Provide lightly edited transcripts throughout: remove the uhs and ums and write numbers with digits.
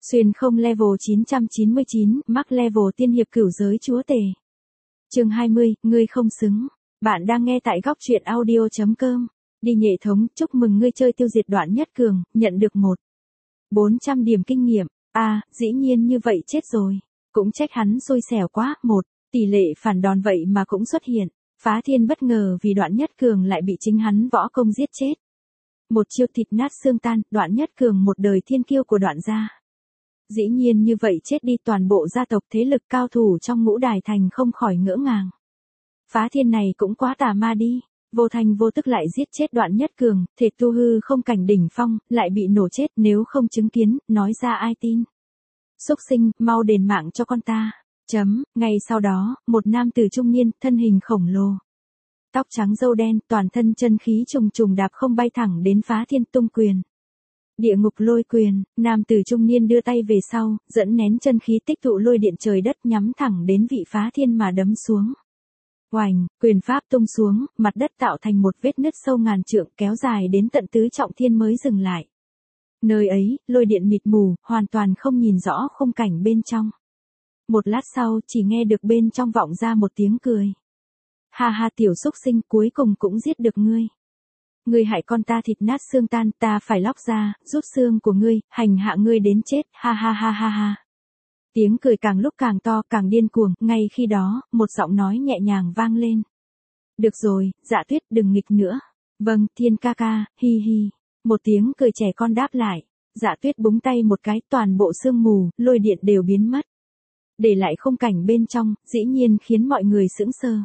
Xuyên không level 999, mắc level tiên hiệp cửu giới chúa tể. Chương 20, ngươi không xứng. Bạn đang nghe tại góc truyện audio.com. Đi nhệ thống, chúc mừng ngươi chơi tiêu diệt Đoạn Nhất Cường, nhận được 400 điểm kinh nghiệm. Dĩ nhiên như vậy chết rồi. Cũng trách hắn xui xẻo quá. Tỷ lệ phản đòn vậy mà cũng xuất hiện. Phá Thiên bất ngờ vì Đoạn Nhất Cường lại bị chính hắn võ công giết chết. Một chiêu thịt nát xương tan, Đoạn Nhất Cường một đời thiên kiêu của Đoạn gia. Dĩ nhiên như vậy chết đi, toàn bộ gia tộc thế lực cao thủ trong Ngũ Đài Thành không khỏi ngỡ ngàng. Phá Thiên này cũng quá tà ma đi, vô thành vô tức lại giết chết Đoạn Nhất Cường, thể tu hư không cảnh đỉnh phong, lại bị nổ chết, nếu không chứng kiến, nói ra ai tin. Xúc sinh, mau đền mạng cho con ta. Ngay sau đó, một nam tử trung niên, thân hình khổng lồ. Tóc trắng râu đen, toàn thân chân khí trùng trùng đạp không bay thẳng đến Phá Thiên tung quyền. Địa ngục lôi quyền, nam tử trung niên đưa tay về sau, dẫn nén chân khí tích tụ lôi điện trời đất nhắm thẳng đến vị Phá Thiên mà đấm xuống. Oành, quyền pháp tung xuống, mặt đất tạo thành một vết nứt sâu ngàn trượng kéo dài đến tận tứ trọng thiên mới dừng lại. Nơi ấy, lôi điện mịt mù, hoàn toàn không nhìn rõ khung cảnh bên trong. Một lát sau, chỉ nghe được bên trong vọng ra một tiếng cười. Ha ha, tiểu xúc sinh, cuối cùng cũng giết được ngươi. Ngươi hại con ta thịt nát xương tan, ta phải lóc ra, rút xương của ngươi, hành hạ ngươi đến chết, ha ha ha ha ha. Tiếng cười càng lúc càng to, càng điên cuồng, ngay khi đó, một giọng nói nhẹ nhàng vang lên. Được rồi, Dạ Tuyết đừng nghịch nữa. Vâng, Thiên ca ca, hi hi. Một tiếng cười trẻ con đáp lại. Dạ Tuyết búng tay một cái, toàn bộ sương mù, lôi điện đều biến mất. Để lại khung cảnh bên trong, dĩ nhiên khiến mọi người sững sờ.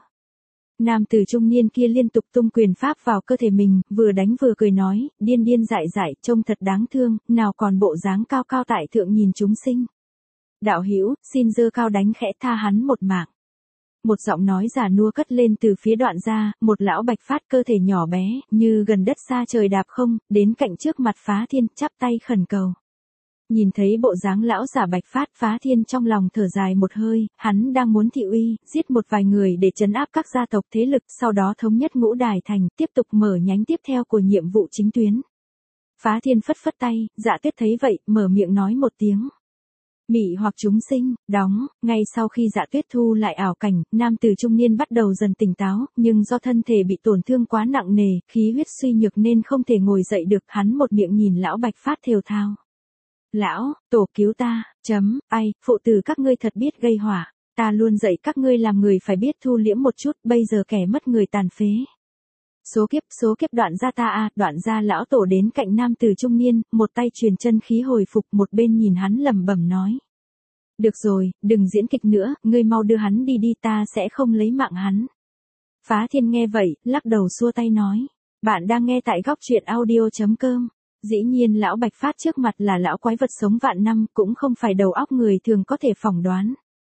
Nam tử trung niên kia liên tục tung quyền pháp vào cơ thể mình, vừa đánh vừa cười nói, điên điên dại dại, trông thật đáng thương, nào còn bộ dáng cao cao tại thượng nhìn chúng sinh. Đạo hữu, xin giơ cao đánh khẽ tha hắn một mạng. Một giọng nói già nua cất lên từ phía Đoạn gia, một lão bạch phát cơ thể nhỏ bé, như gần đất xa trời đạp không, đến cạnh trước mặt Phá Thiên, chắp tay khẩn cầu. Nhìn thấy bộ dáng lão giả bạch phát, Phá Thiên trong lòng thở dài một hơi, hắn đang muốn thị uy, giết một vài người để trấn áp các gia tộc thế lực, sau đó thống nhất Ngũ Đài Thành, tiếp tục mở nhánh tiếp theo của nhiệm vụ chính tuyến. Phá Thiên phất phất tay, Dạ Tuyết thấy vậy, mở miệng nói một tiếng. Mị hoặc chúng sinh, đóng, ngay sau khi Dạ Tuyết thu lại ảo cảnh, nam tử trung niên bắt đầu dần tỉnh táo, nhưng do thân thể bị tổn thương quá nặng nề, khí huyết suy nhược nên không thể ngồi dậy được, hắn một miệng nhìn lão bạch phát thều thào. Lão, tổ cứu ta, phụ tử các ngươi thật biết gây hỏa, ta luôn dạy các ngươi làm người phải biết thu liễm một chút, bây giờ kẻ mất người tàn phế. Số kiếp Đoạn gia ta Đoạn gia lão tổ đến cạnh nam tử trung niên, một tay truyền chân khí hồi phục, một bên nhìn hắn lẩm bẩm nói. Được rồi, đừng diễn kịch nữa, ngươi mau đưa hắn đi đi, ta sẽ không lấy mạng hắn. Phá Thiên nghe vậy, lắc đầu xua tay nói. Bạn đang nghe tại góc truyện audio.com. Dĩ nhiên lão bạch phát trước mặt là lão quái vật sống vạn năm, cũng không phải đầu óc người thường có thể phỏng đoán.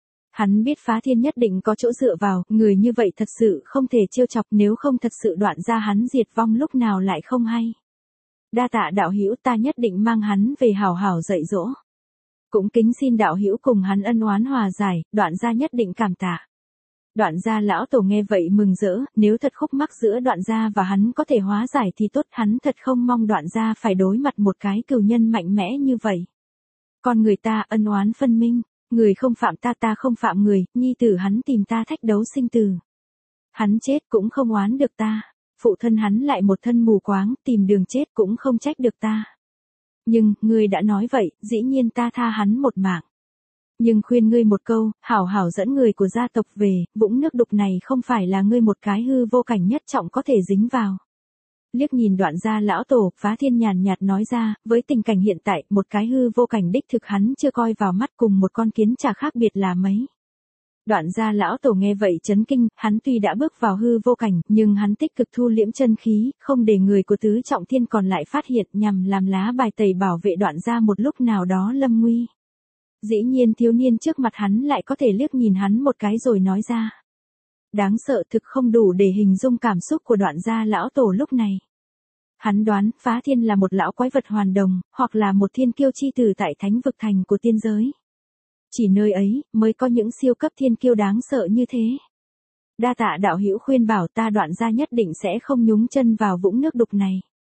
Hắn biết Phá Thiên nhất định có chỗ dựa vào, người như vậy thật sự không thể trêu chọc, nếu không thật sự Đoạn gia hắn diệt vong lúc nào lại không hay. Đa tạ đạo hữu, ta nhất định mang hắn về hảo hảo dạy dỗ. Cũng kính xin đạo hữu cùng hắn ân oán hòa giải, Đoạn gia nhất định cảm tạ. Đoạn gia lão tổ nghe vậy mừng rỡ, nếu thật khúc mắc giữa Đoạn gia và hắn có thể hóa giải thì tốt, hắn thật không mong Đoạn gia phải đối mặt một cái cừu nhân mạnh mẽ như vậy. Con người ta ân oán phân minh, người không phạm ta, ta không phạm người, nhi tử hắn tìm ta thách đấu sinh tử. Hắn chết cũng không oán được ta, phụ thân hắn lại một thân mù quáng, tìm đường chết cũng không trách được ta. Nhưng, ngươi đã nói vậy, dĩ nhiên ta tha hắn một mạng. Nhưng khuyên ngươi một câu, hảo hảo dẫn người của gia tộc về, vũng nước đục này không phải là ngươi một cái hư vô cảnh nhất trọng có thể dính vào. Liếc nhìn Đoạn gia lão tổ, Phá Thiên nhàn nhạt nói ra, với tình cảnh hiện tại, một cái hư vô cảnh đích thực hắn chưa coi vào mắt, cùng một con kiến chả khác biệt là mấy. Đoạn gia lão tổ nghe vậy chấn kinh, hắn tuy đã bước vào hư vô cảnh, nhưng hắn tích cực thu liễm chân khí, không để người của tứ trọng thiên còn lại phát hiện, nhằm làm lá bài tẩy bảo vệ Đoạn gia một lúc nào đó lâm nguy. Dĩ nhiên thiếu niên trước mặt hắn lại có thể liếc nhìn hắn một cái rồi nói ra. Đáng sợ, thực không đủ để hình dung cảm xúc của Đoạn gia lão tổ lúc này. Hắn đoán, Phá Thiên là một lão quái vật hoàn đồng, hoặc là một thiên kiêu chi tử tại thánh vực thành của tiên giới. Chỉ nơi ấy, mới có những siêu cấp thiên kiêu đáng sợ như thế. Đa tạ đạo hữu khuyên bảo, ta Đoạn gia nhất định sẽ không nhúng chân vào vũng nước đục này.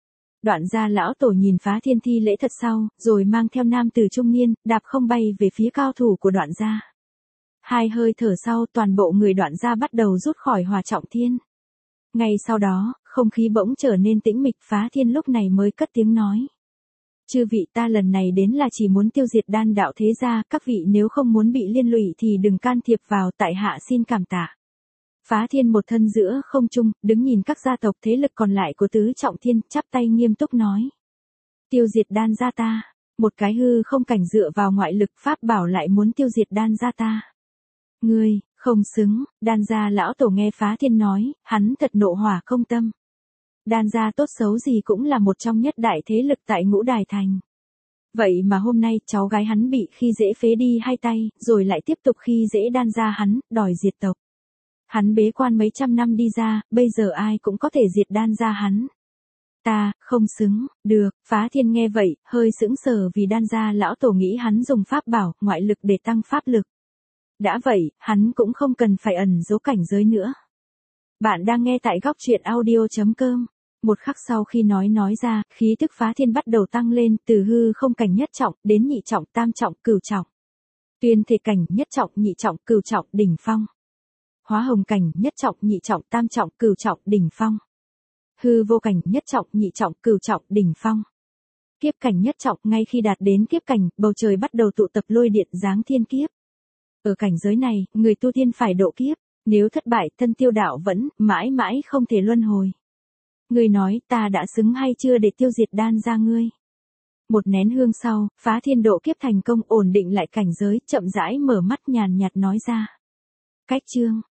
Đoạn gia lão tổ nhìn Phá Thiên thi lễ thật sau, rồi mang theo nam tử trung niên, đạp không bay về phía cao thủ của đoạn gia. Hai hơi thở sau toàn bộ người đoạn gia bắt đầu rút khỏi Hỏa Trọng Thiên. Ngay sau đó, không khí bỗng trở nên tĩnh mịch, Phá Thiên lúc này mới cất tiếng nói. Chư vị, ta lần này đến là chỉ muốn tiêu diệt đan đạo thế gia, các vị nếu không muốn bị liên lụy thì đừng can thiệp vào, tại hạ xin cảm tạ. Phá Thiên một thân giữa không trung, đứng nhìn các gia tộc thế lực còn lại của Tứ Trọng Thiên, chắp tay nghiêm túc nói. Tiêu diệt đan gia ta, một cái hư không cảnh dựa vào ngoại lực pháp bảo lại muốn tiêu diệt đan gia ta. Ngươi, không xứng, đan gia lão tổ nghe Phá Thiên nói, hắn thật nộ hỏa không tâm. Đan gia tốt xấu gì cũng là một trong nhất đại thế lực tại Ngũ Đài Thành. Vậy mà hôm nay cháu gái hắn bị khi dễ phế đi hai tay, rồi lại tiếp tục khi dễ đan gia hắn, đòi diệt tộc. Hắn bế quan mấy trăm năm đi ra, bây giờ ai cũng có thể diệt đan gia hắn. Ta, không xứng, được, Phá Thiên nghe vậy, hơi sững sờ vì đan gia lão tổ nghĩ hắn dùng pháp bảo, ngoại lực để tăng pháp lực. Đã vậy, hắn cũng không cần phải ẩn giấu cảnh giới nữa. Bạn đang nghe tại góc truyện audio.com. Một khắc sau khi nói ra, khí tức Phá Thiên bắt đầu tăng lên, từ hư không cảnh nhất trọng, đến nhị trọng, tam trọng, cửu trọng. Tuyên thể cảnh, nhất trọng, nhị trọng, cửu trọng, đỉnh phong. Hóa hồng cảnh, nhất trọng, nhị trọng, tam trọng, cửu trọng, đỉnh phong. Hư vô cảnh, nhất trọng, nhị trọng, cửu trọng, đỉnh phong. Kiếp cảnh nhất trọng, ngay khi đạt đến kiếp cảnh, bầu trời bắt đầu tụ tập lôi điện giáng thiên kiếp. Ở cảnh giới này, người tu tiên phải độ kiếp, nếu thất bại, thân tiêu đạo vẫn, mãi mãi không thể luân hồi. Ngươi nói, ta đã xứng hay chưa để tiêu diệt đan gia ngươi? Một nén hương sau, Phá Thiên độ kiếp thành công, ổn định lại cảnh giới, chậm rãi mở mắt nhàn nhạt nói ra. Cách chương,